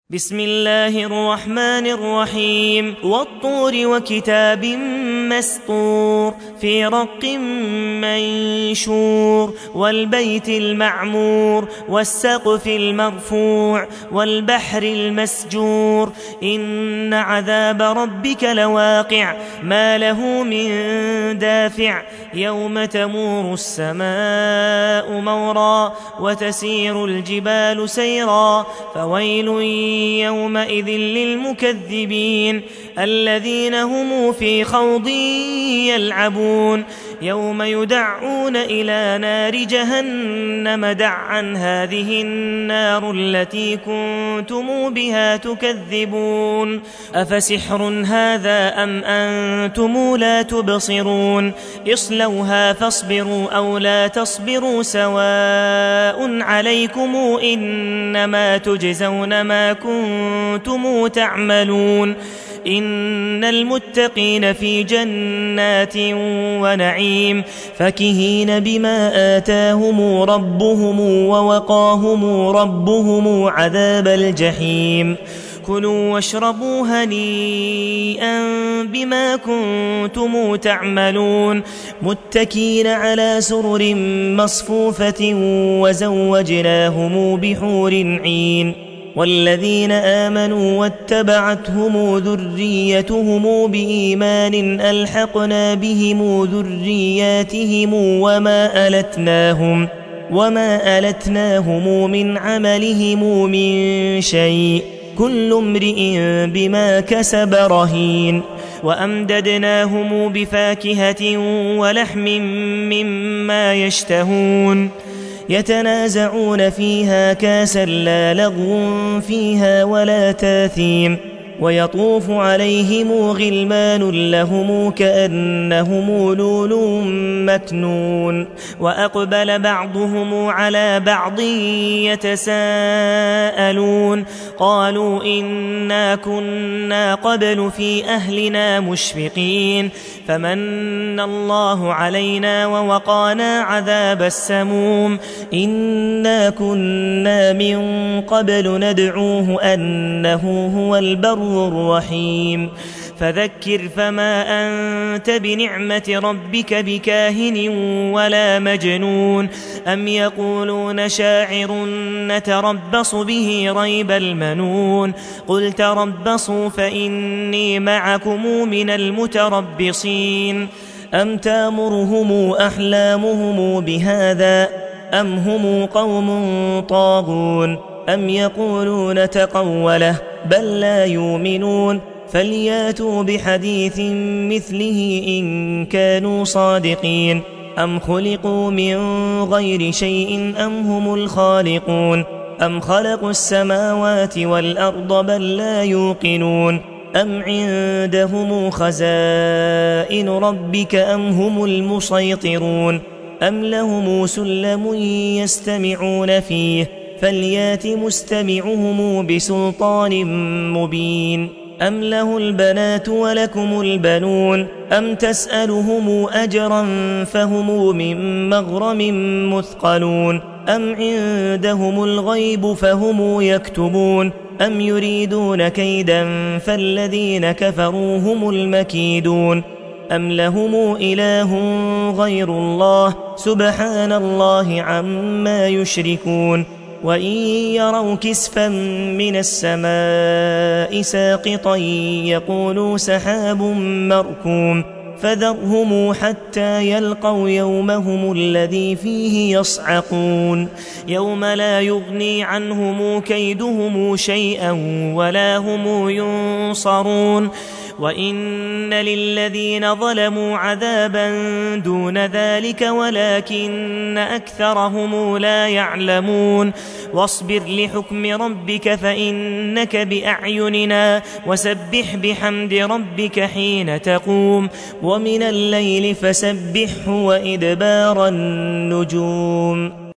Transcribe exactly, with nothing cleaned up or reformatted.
بسم الله الرحمن الرحيم والطور وكتاب مسطور في رق منشور والبيت المعمور والسقف المرفوع والبحر المسجور إن عذاب ربك لواقع ما له من دافع يوم تمور السماء مورا وتسير الجبال سيرا فويل يومئذ للمكذبين الذين هم في خوض يلعبون يوم يدعون إلى نار جهنم دعا هذه النار التي كنتم بها تكذبون أفسحر هذا أم أنتم لا تبصرون اصلوها فاصبروا أو لا تصبروا سواء عليكم إنما تجزون ما كنتم تعملون إن المتقين في جنات ونعيم فكهين بما آتاهم ربهم ووقاهم ربهم عذاب الجحيم كلوا واشربوا هنيئا بما كنتم تعملون متكين على سرر مصفوفة وزوجناهم بحور عين والذين آمنوا واتبعتهم ذريتهم بإيمان ألحقنا بهم ذرياتهم وما ألتناهم وما ألتناهم من عملهم من شيء كل امرئ بما كسب رهين وأمددناهم بفاكهة ولحم مما يشتهون يتنازعون فيها كاسا لا لغو فيها ولا تاثيم ويطوف عليهم غلمان لهم كأنهم لؤلؤ مكنون وأقبل بعضهم على بعض يتساءلون قالوا إنا كنا قبل في أهلنا مشفقين فمن الله علينا ووقانا عذاب السموم إنا كنا من قبل ندعوه أنه هو البر الرحيم فذكر فما أنت بنعمة ربك بكاهن ولا مجنون أم يقولون شاعر نتربص به ريب المنون قل تربصوا فإني معكم من المتربصين أم تامرهم أحلامهم بهذا أم هم قوم طاغون أم يقولون تقوله بل لا يؤمنون فلياتوا بحديث مثله إن كانوا صادقين أم خلقوا من غير شيء أم هم الخالقون أم خلقوا السماوات والأرض بل لا يوقنون أم عندهم خزائن ربك أم هم المسيطرون أم لهم سلم يستمعون فيه فليات مستمعهم بسلطان مبين أم له البنات ولكم البنون أم تسألهم أجرا فهم من مغرم مثقلون أم عندهم الغيب فهم يكتبون أم يريدون كيدا فالذين كفروا هم المكيدون أم لهم إله غير الله سبحان الله عما يشركون وإن يروا كسفا من السماء ساقطا يقولوا سحاب مركوم فذرهم حتى يلقوا يومهم الذي فيه يصعقون يوم لا يغني عنهم كيدهم شيئا ولا هم ينصرون وإن للذين ظلموا عذابا دون ذلك ولكن أكثرهم لا يعلمون واصبر لحكم ربك فإنك بأعيننا وسبح بحمد ربك حين تقوم ومن الليل فسبحه وإدبار النجوم